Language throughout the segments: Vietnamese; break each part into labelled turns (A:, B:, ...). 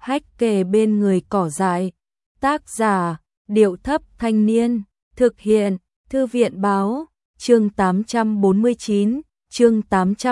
A: hách kề bên người cỏ dại. Tác giả, Điệu Thấp Thanh Niên. Thực hiện, Thư viện Báo. Chương 849, chương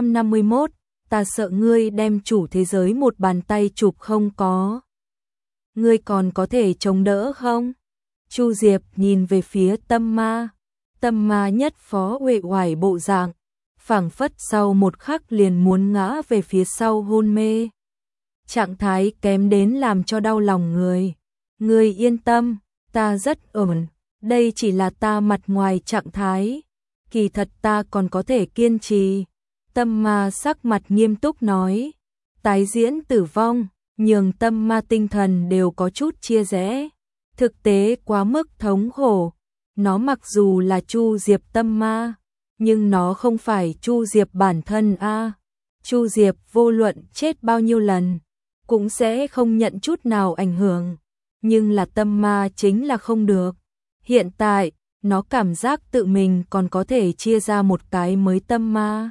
A: 851. Ta sợ ngươi đem chủ thế giới một bàn tay chụp không có. Ngươi còn có thể chống đỡ không? Chu Diệp nhìn về phía Tâm Ma. Tâm Ma nhất phó uể oải bộ dạng, phảng phất sau một khắc liền muốn ngã về phía sau hôn mê. Trạng thái kém đến làm cho đau lòng người. Ngươi yên tâm, ta rất ổn, đây chỉ là ta mặt ngoài trạng thái. Kỳ thật ta còn có thể kiên trì. Tâm Ma sắc mặt nghiêm túc nói. Tái diễn tử vong, nhường Tâm Ma tinh thần đều có chút chia rẽ. Thực tế quá mức thống khổ. Nó mặc dù là Chu Diệp Tâm Ma, nhưng nó không phải Chu Diệp bản thân a. Chu Diệp vô luận chết bao nhiêu lần, cũng sẽ không nhận chút nào ảnh hưởng. Nhưng là Tâm Ma chính là không được. Hiện tại, nó cảm giác tự mình còn có thể chia ra một cái mới Tâm Ma.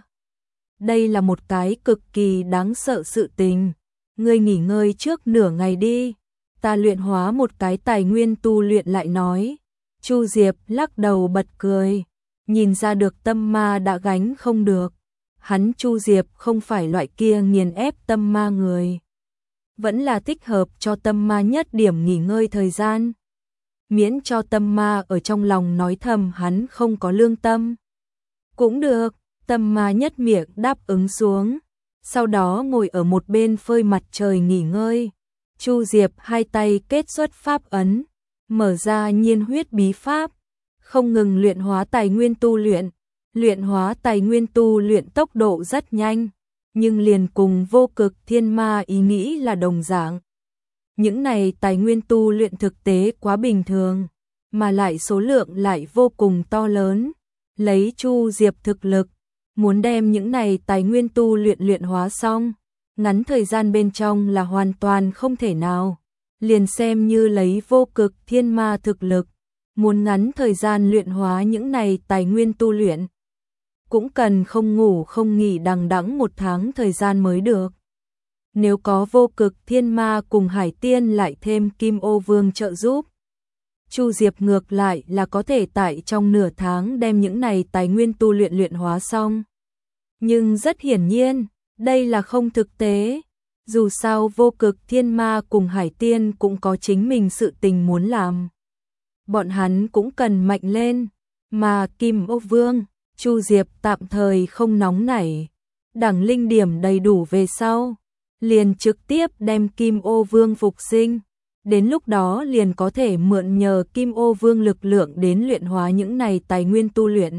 A: Đây là một cái cực kỳ đáng sợ sự tình. Ngươi nghỉ ngơi trước nửa ngày đi. Ta luyện hóa một cái tài nguyên tu luyện lại nói. Chu Diệp lắc đầu bật cười. Nhìn ra được Tâm Ma đã gánh không được. Hắn Chu Diệp không phải loại kia nghiền ép Tâm Ma người. Vẫn là thích hợp cho Tâm Ma nhất điểm nghỉ ngơi thời gian. Miễn cho Tâm Ma ở trong lòng nói thầm hắn không có lương tâm. Cũng được, Tâm Ma nhất miệng đáp ứng xuống. Sau đó ngồi ở một bên phơi mặt trời nghỉ ngơi. Chu Diệp hai tay kết xuất pháp ấn, mở ra nhiên huyết bí pháp, không ngừng luyện hóa tài nguyên tu luyện. Luyện hóa tài nguyên tu luyện tốc độ rất nhanh, nhưng liền cùng vô cực thiên ma ý nghĩ là đồng dạng. Những này tài nguyên tu luyện thực tế quá bình thường, mà lại số lượng lại vô cùng to lớn. Lấy Chu Diệp thực lực, muốn đem những này tài nguyên tu luyện luyện hóa xong, ngắn thời gian bên trong là hoàn toàn không thể nào. Liền xem như lấy vô cực thiên ma thực lực, muốn ngắn thời gian luyện hóa những này tài nguyên tu luyện, cũng cần không ngủ không nghỉ đằng đẵng 1 tháng thời gian mới được. Nếu có vô cực thiên ma cùng Hải Tiên lại thêm Kim Ô Vương trợ giúp, Chu Diệp ngược lại là có thể tại trong nửa tháng đem những này tài nguyên tu luyện luyện hóa xong. Nhưng rất hiển nhiên, đây là không thực tế. Dù sao vô cực thiên ma cùng Hải Tiên cũng có chính mình sự tình muốn làm. Bọn hắn cũng cần mạnh lên, mà Kim Ô Vương, Chu Diệp tạm thời không nóng nảy. Đẳng linh điểm đầy đủ về sau, liền trực tiếp đem Kim Ô Vương phục sinh. Đến lúc đó liền có thể mượn nhờ Kim Ô Vương lực lượng đến luyện hóa những này tài nguyên tu luyện.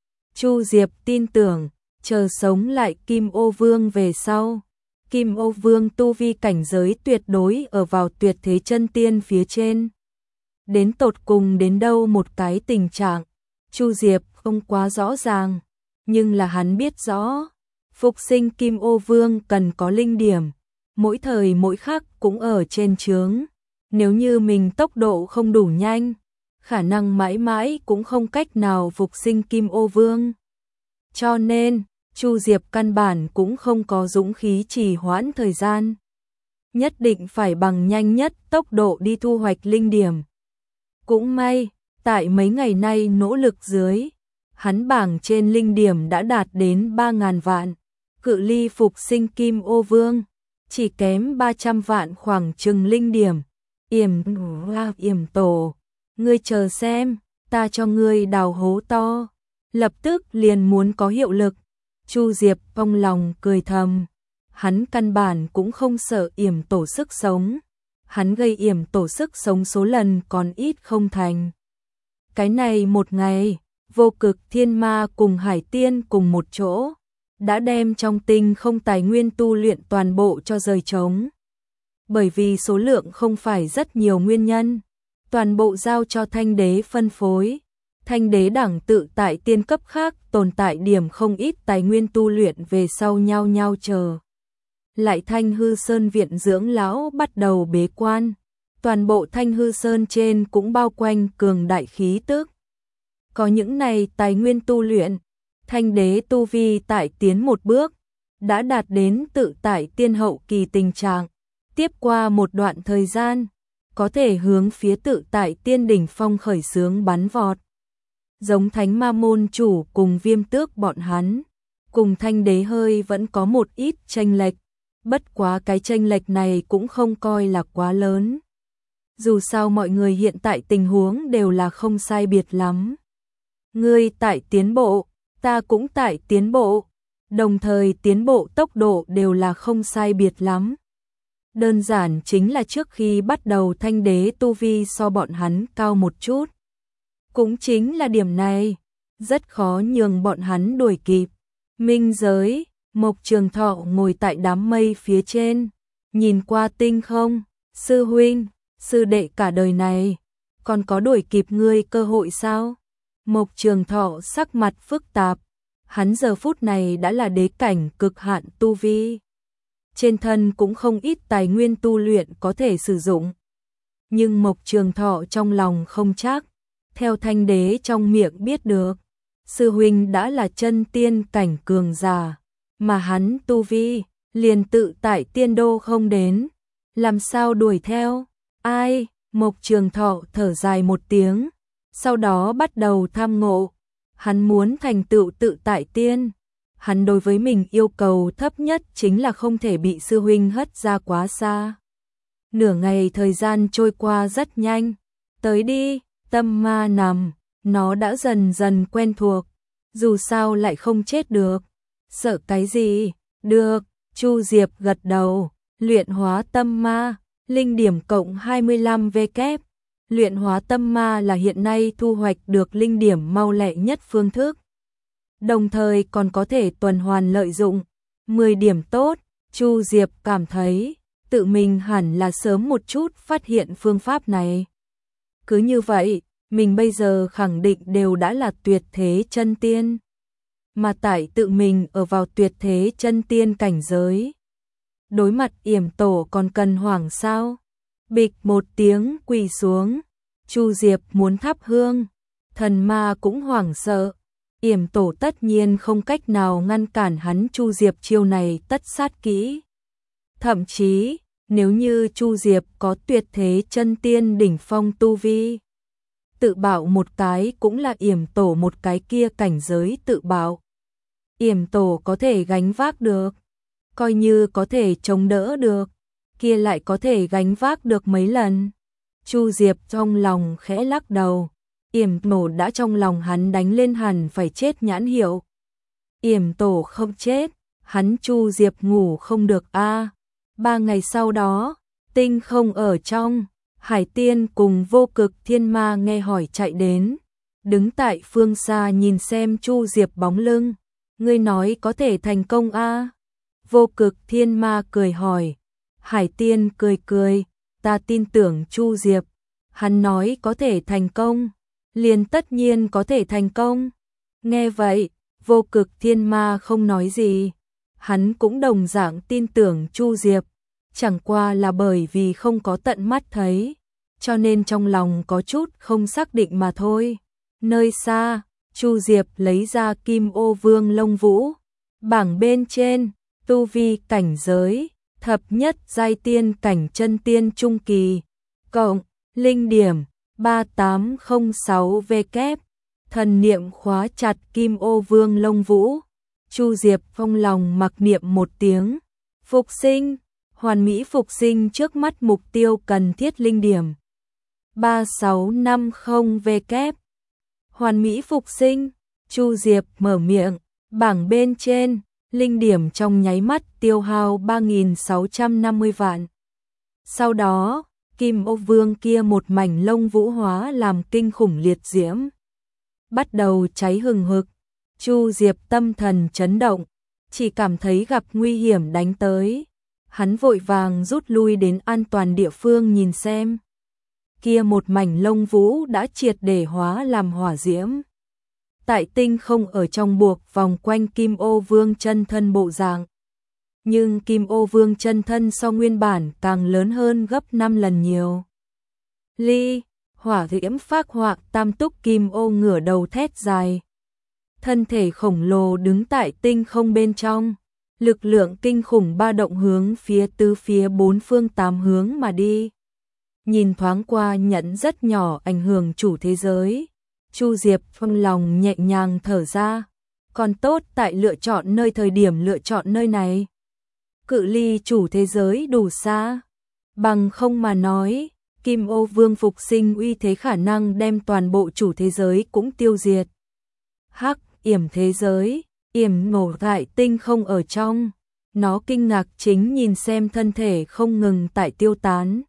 A: Chu Diệp tin tưởng, chờ sống lại Kim Ô Vương về sau, Kim Ô Vương tu vi cảnh giới tuyệt đối ở vào tuyệt thế chân tiên phía trên. Đến tột cùng đến đâu một cái tình trạng, Chu Diệp không quá rõ ràng, nhưng là hắn biết rõ, phục sinh Kim Ô Vương cần có linh điểm, mỗi thời mỗi khắc cũng ở trên chướng. Nếu như mình tốc độ không đủ nhanh, khả năng mãi mãi cũng không cách nào phục sinh Kim Ô Vương. Cho nên, Chu Diệp căn bản cũng không có dũng khí trì hoãn thời gian. Nhất định phải bằng nhanh nhất tốc độ đi thu hoạch linh điểm. Cũng may, tại mấy ngày nay nỗ lực dưới, hắn bảng trên linh điểm đã đạt đến 3.000 vạn. Cự ly phục sinh Kim Ô Vương, chỉ kém 300 vạn khoảng chừng linh điểm. Yểm tổ, ngươi chờ xem, ta cho ngươi đào hố to. Lập tức liền muốn có hiệu lực. Chu Diệp trong lòng cười thầm. Hắn căn bản cũng không sợ yểm tổ sức sống. Hắn gây yểm tổ sức sống số lần còn ít không thành. Cái này một ngày, vô cực thiên ma cùng Hải Tiên cùng một chỗ, đã đem trong tinh không tài nguyên tu luyện toàn bộ cho rời trống. Bởi vì số lượng không phải rất nhiều nguyên nhân, toàn bộ giao cho Thanh Đế phân phối. Thanh Đế đẳng tự tại tiên cấp khác tồn tại điểm không ít tài nguyên tu luyện về sau nhau nhau chờ. Lại Thanh Hư Sơn viện dưỡng lão bắt đầu bế quan, toàn bộ Thanh Hư Sơn trên cũng bao quanh cường đại khí tức. Có những này tài nguyên tu luyện, Thanh Đế tu vi tại tiến một bước, đã đạt đến tự tại tiên hậu kỳ tình trạng. Tiếp qua một đoạn thời gian, có thể hướng phía tự tại tiên đỉnh phong khởi xướng bắn vọt. Giống Thánh Ma môn chủ cùng Viêm Tước bọn hắn, cùng Thanh Đế hơi vẫn có một ít chênh lệch, bất quá cái chênh lệch này cũng không coi là quá lớn. Dù sao mọi người hiện tại tình huống đều là không sai biệt lắm. Ngươi tại tiến bộ, ta cũng tại tiến bộ, đồng thời tiến bộ tốc độ đều là không sai biệt lắm. Đơn giản chính là trước khi bắt đầu Thanh Đế tu vi so bọn hắn cao một chút. Cũng chính là điểm này, rất khó nhường bọn hắn đuổi kịp. Minh giới, Mộc Trường Thọ ngồi tại đám mây phía trên, nhìn qua tinh không, sư huynh, sư đệ cả đời này, còn có đuổi kịp ngươi cơ hội sao? Mộc Trường Thọ sắc mặt phức tạp, hắn giờ phút này đã là đế cảnh cực hạn tu vi. Trên thân cũng không ít tài nguyên tu luyện có thể sử dụng. Nhưng Mộc Trường Thọ trong lòng không chắc, theo Thanh Đế trong miệng biết được, sư huynh đã là chân tiên cảnh cường giả, mà hắn tu vi, liền tự tại tiên đô không đến, làm sao đuổi theo, ai, Mộc Trường Thọ thở dài một tiếng, sau đó bắt đầu tham ngộ, hắn muốn thành tựu tự tại tiên, hắn đối với mình yêu cầu thấp nhất chính là không thể bị sư huynh hất ra quá xa. Nửa ngày thời gian trôi qua rất nhanh, tới đi, tâm ma nằm, nó đã dần dần quen thuộc, dù sao lại không chết được, sợ cái gì, được, Chu Diệp gật đầu, luyện hóa tâm ma, linh điểm cộng 25 W, luyện hóa tâm ma là hiện nay thu hoạch được linh điểm mau lẹ nhất phương thức, đồng thời còn có thể tuần hoàn lợi dụng, 10 điểm tốt, Chu Diệp cảm thấy, tự mình hẳn là sớm một chút phát hiện phương pháp này. Cứ như vậy, mình bây giờ khẳng định đều đã là tuyệt thế chân tiên. Mà tại tự mình ở vào tuyệt thế chân tiên cảnh giới. Đối mặt Yểm Tổ còn cần hoảng sao? Bịch một tiếng quỳ xuống. Chu Diệp muốn thắp hương. Thần ma cũng hoảng sợ. Yểm Tổ tất nhiên không cách nào ngăn cản hắn Chu Diệp chiêu này tất sát kỹ. Thậm chí, nếu như Chu Diệp có tuyệt thế chân tiên đỉnh phong tu vi, tự bạo một cái cũng là Yểm Tổ một cái kia cảnh giới tự bạo. Yểm Tổ có thể gánh vác được, coi như có thể chống đỡ được, kia lại có thể gánh vác được mấy lần. Chu Diệp trong lòng khẽ lắc đầu, Yểm Tổ đã trong lòng hắn đánh lên hẳn phải chết nhãn hiệu. Yểm Tổ không chết, hắn Chu Diệp ngủ không được a. 3 ngày sau đó, tinh không ở trong, Hải Tiên cùng Vô Cực Thiên Ma nghe hỏi chạy đến, đứng tại phương xa nhìn xem Chu Diệp bóng lưng, ngươi nói có thể thành công a? Vô Cực Thiên Ma cười hỏi, Hải Tiên cười cười, ta tin tưởng Chu Diệp, hắn nói có thể thành công, liền tất nhiên có thể thành công. Nghe vậy, Vô Cực Thiên Ma không nói gì, hắn cũng đồng dạng tin tưởng Chu Diệp, chẳng qua là bởi vì không có tận mắt thấy, cho nên trong lòng có chút không xác định mà thôi. Nơi xa, Chu Diệp lấy ra Kim Ô Vương Lông Vũ, bảng bên trên, tu vi cảnh giới, thập nhất giai tiên cảnh chân tiên trung kỳ, cộng, linh điểm, 3806 W, thần niệm khóa chặt Kim Ô Vương Lông Vũ. Chu Diệp trong lòng mặc niệm một tiếng, phục sinh, hoàn mỹ phục sinh trước mắt mục tiêu cần thiết linh điểm. 3650 W. Hoàn mỹ phục sinh, Chu Diệp mở miệng, bảng bên trên, linh điểm trong nháy mắt tiêu hao 3650 vạn. Sau đó, Kim Ô Vương kia một mảnh lông vũ hóa làm kinh khủng liệt diễm, bắt đầu cháy hừng hực. Chu Diệp tâm thần chấn động, chỉ cảm thấy gặp nguy hiểm đánh tới. Hắn vội vàng rút lui đến an toàn địa phương nhìn xem. Kia một mảnh lông vũ đã triệt để hóa làm hỏa diễm. Tại tinh không ở trong buộc vòng quanh Kim Ô Vương chân thân bộ dạng. Nhưng Kim Ô Vương chân thân so nguyên bản càng lớn hơn gấp 5 lần nhiều. Ly, hỏa diễm phác họa tam túc Kim Ô ngửa đầu thét dài. Thân thể khổng lồ đứng tại tinh không bên trong, Lực lượng kinh khủng ba động hướng phía tứ phía bốn phương tám hướng mà đi. Nhìn thoáng qua nhận rất nhỏ ảnh hưởng chủ thế giới. Chu Diệp trong lòng nhẹ nhàng thở ra. Còn tốt tại lựa chọn nơi thời điểm lựa chọn nơi này. Cự ly chủ thế giới đủ xa. Bằng không mà nói, Kim Ô Vương phục sinh uy thế khả năng đem toàn bộ chủ thế giới cũng tiêu diệt. Hắc yểm thế giới, yểm nổ tại tinh không ở trong. Nó kinh ngạc chính nhìn xem thân thể không ngừng tại tiêu tán.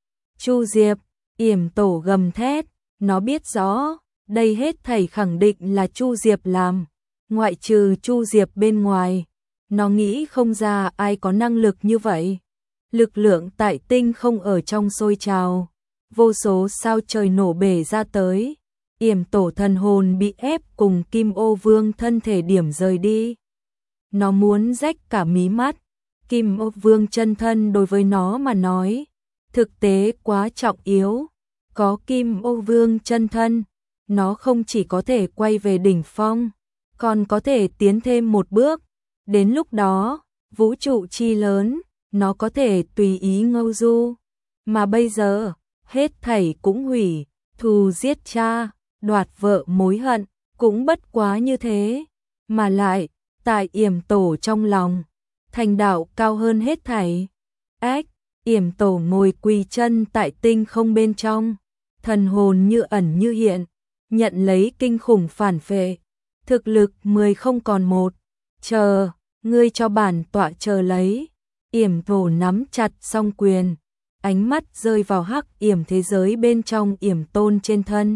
A: Chu Diệp, yểm tổ gầm thét, nó biết rõ, đây hết thảy khẳng định là Chu Diệp làm. Ngoại trừ Chu Diệp bên ngoài, nó nghĩ không ra ai có năng lực như vậy. Lực lượng tại tinh không ở trong sôi trào, vô số sao trời nổ bể ra tới. Yểm tổ thần hồn bị ép cùng Kim Ô Vương thân thể điểm rời đi. Nó muốn rách cả mí mắt. Kim Ô Vương chân thân đối với nó mà nói, thực tế quá trọng yếu. Có Kim Ô Vương chân thân, nó không chỉ có thể quay về đỉnh phong, còn có thể tiến thêm một bước. Đến lúc đó, vũ trụ chi lớn, nó có thể tùy ý ngâu du. Mà bây giờ, hết thảy cũng hủy, thù giết cha, đoạt vợ mối hận, cũng bất quá như thế. Mà lại, tại yểm tổ trong lòng, thành đạo cao hơn hết thảy. Ách, yểm tổ ngồi quỳ chân tại tinh không bên trong, thần hồn như ẩn như hiện, nhận lấy kinh khủng phản phệ. Thực lực 10 không còn 1. Chờ, ngươi cho bản tọa chờ lấy. Yểm tổ nắm chặt song quyền, ánh mắt rơi vào hắc yểm thế giới bên trong yểm tôn trên thân.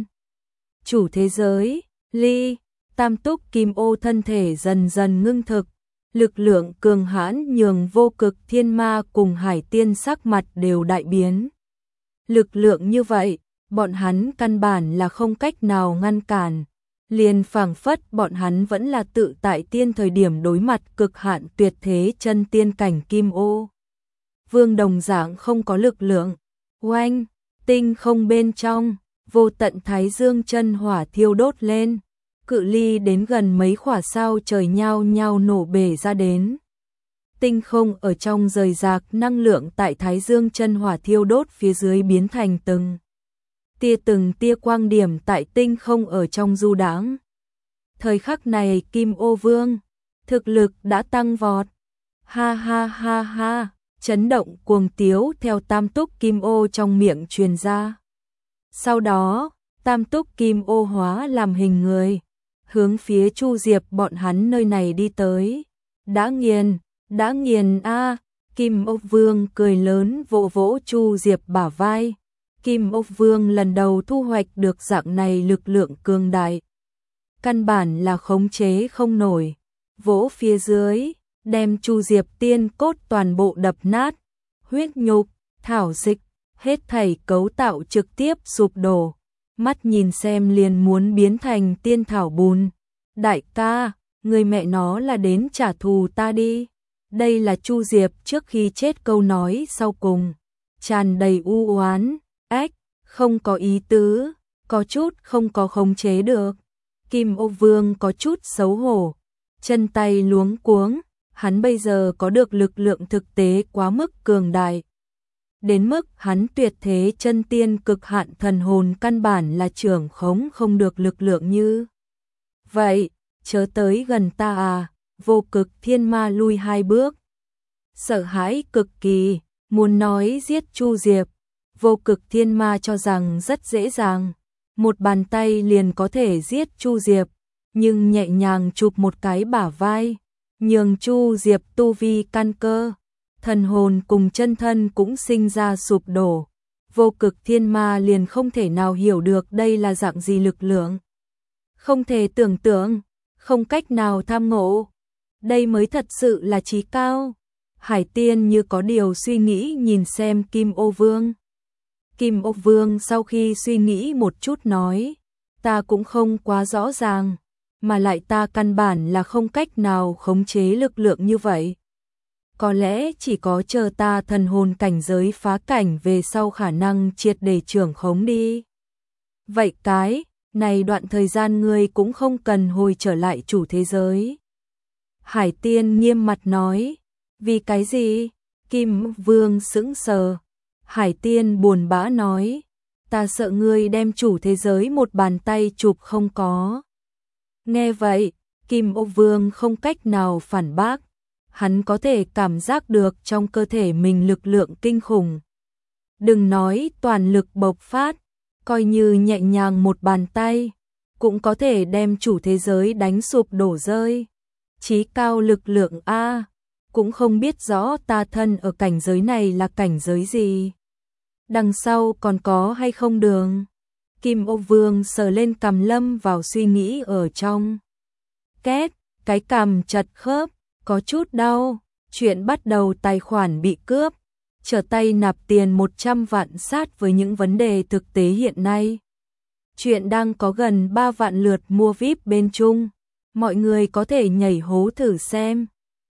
A: Chủ thế giới, ly, tam túc kim ô thân thể dần dần ngưng thực. Lực lượng cường hãn nhường vô cực thiên ma cùng hải tiên sắc mặt đều đại biến. Lực lượng như vậy, bọn hắn căn bản là không cách nào ngăn cản. Liền phảng phất bọn hắn vẫn là tự tại tiên thời điểm đối mặt cực hạn tuyệt thế chân tiên cảnh Kim Ô Vương đồng dạng không có lực lượng. Oanh, tinh không bên trong, vô tận thái dương chân hỏa thiêu đốt lên. Cự ly đến gần mấy khỏa sao trời nhao nhao nổ bể ra đến. Tinh không ở trong rời rạc năng lượng tại thái dương chân hỏa thiêu đốt phía dưới biến thành từng tia quang điểm tại tinh không ở trong du đãng. Thời khắc này Kim Ô Vương, thực lực đã tăng vọt. Ha ha ha ha, chấn động cuồng tiếu theo tam túc Kim Ô trong miệng truyền ra. Sau đó, tam túc Kim Ô hóa làm hình người, hướng phía Chu Diệp bọn hắn nơi này đi tới. Đã nghiền a. Kim Ô Vương cười lớn vỗ vỗ Chu Diệp bả vai. Kim Ô Vương lần đầu thu hoạch được dạng này lực lượng cường đại. Căn bản là khống chế không nổi. Vỗ phía dưới, đem Chu Diệp tiên cốt toàn bộ đập nát. Huyết nhục, thảo dịch, hết thảy cấu tạo trực tiếp sụp đổ. Mắt nhìn xem liền muốn biến thành tiên thảo bùn. Đại ca, người mẹ nó là đến trả thù ta đi. Đây là Chu Diệp trước khi chết câu nói sau cùng. Tràn đầy u oán, ách, không có ý tứ, có chút không có khống chế được. Kim Ô Vương có chút xấu hổ, chân tay luống cuống, hắn bây giờ có được lực lượng thực tế quá mức cường đại. Đến mức hắn tuyệt thế chân tiên cực hạn thần hồn căn bản là trưởng khống không được lực lượng như vậy, chớ tới gần ta à. Vô cực thiên ma lui 2 bước. Sợ hãi cực kỳ, muốn nói giết Chu Diệp. Vô cực thiên ma cho rằng rất dễ dàng, một bàn tay liền có thể giết Chu Diệp, nhưng nhẹ nhàng chụp một cái bả vai, nhường Chu Diệp tu vi căn cơ, thần hồn cùng chân thân cũng sinh ra sụp đổ. Vô cực thiên ma liền không thể nào hiểu được đây là dạng gì lực lượng. Không thể tưởng tượng, không cách nào tham ngộ. Đây mới thật sự là trí cao. Hải tiên như có điều suy nghĩ nhìn xem Kim Ô Vương. Kim Ô Vương sau khi suy nghĩ một chút nói, ta cũng không quá rõ ràng, mà lại ta căn bản là không cách nào khống chế lực lượng như vậy. Có lẽ chỉ có chờ ta thần hồn cảnh giới phá cảnh về sau khả năng triệt để trưởng khống đi. Vậy cái này đoạn thời gian ngươi cũng không cần hồi trở lại chủ thế giới. Hải Tiên nghiêm mặt nói. Vì cái gì? Kim Vương sững sờ. Hải Tiên buồn bã nói. Ta sợ ngươi đem chủ thế giới một bàn tay chụp không có. Nghe vậy, Kim Ô Vương không cách nào phản bác. Hắn có thể cảm giác được trong cơ thể mình lực lượng kinh khủng. Đừng nói toàn lực bộc phát, coi như nhẹ nhàng một bàn tay, cũng có thể đem chủ thế giới đánh sụp đổ rơi. Chí cao lực lượng A, cũng không biết rõ ta thân ở cảnh giới này là cảnh giới gì. Đằng sau còn có hay không đường? Kim Ô Vương sờ lên cằm lâm vào suy nghĩ ở trong. Két, cái cằm chật khớp, có chút đau. Chuyện bắt đầu tài khoản bị cướp. Trở tay nạp tiền 100 vạn sát với những vấn đề thực tế hiện nay. Chuyện đang có gần 3 vạn lượt mua VIP bên Trung. Mọi người có thể nhảy hố thử xem.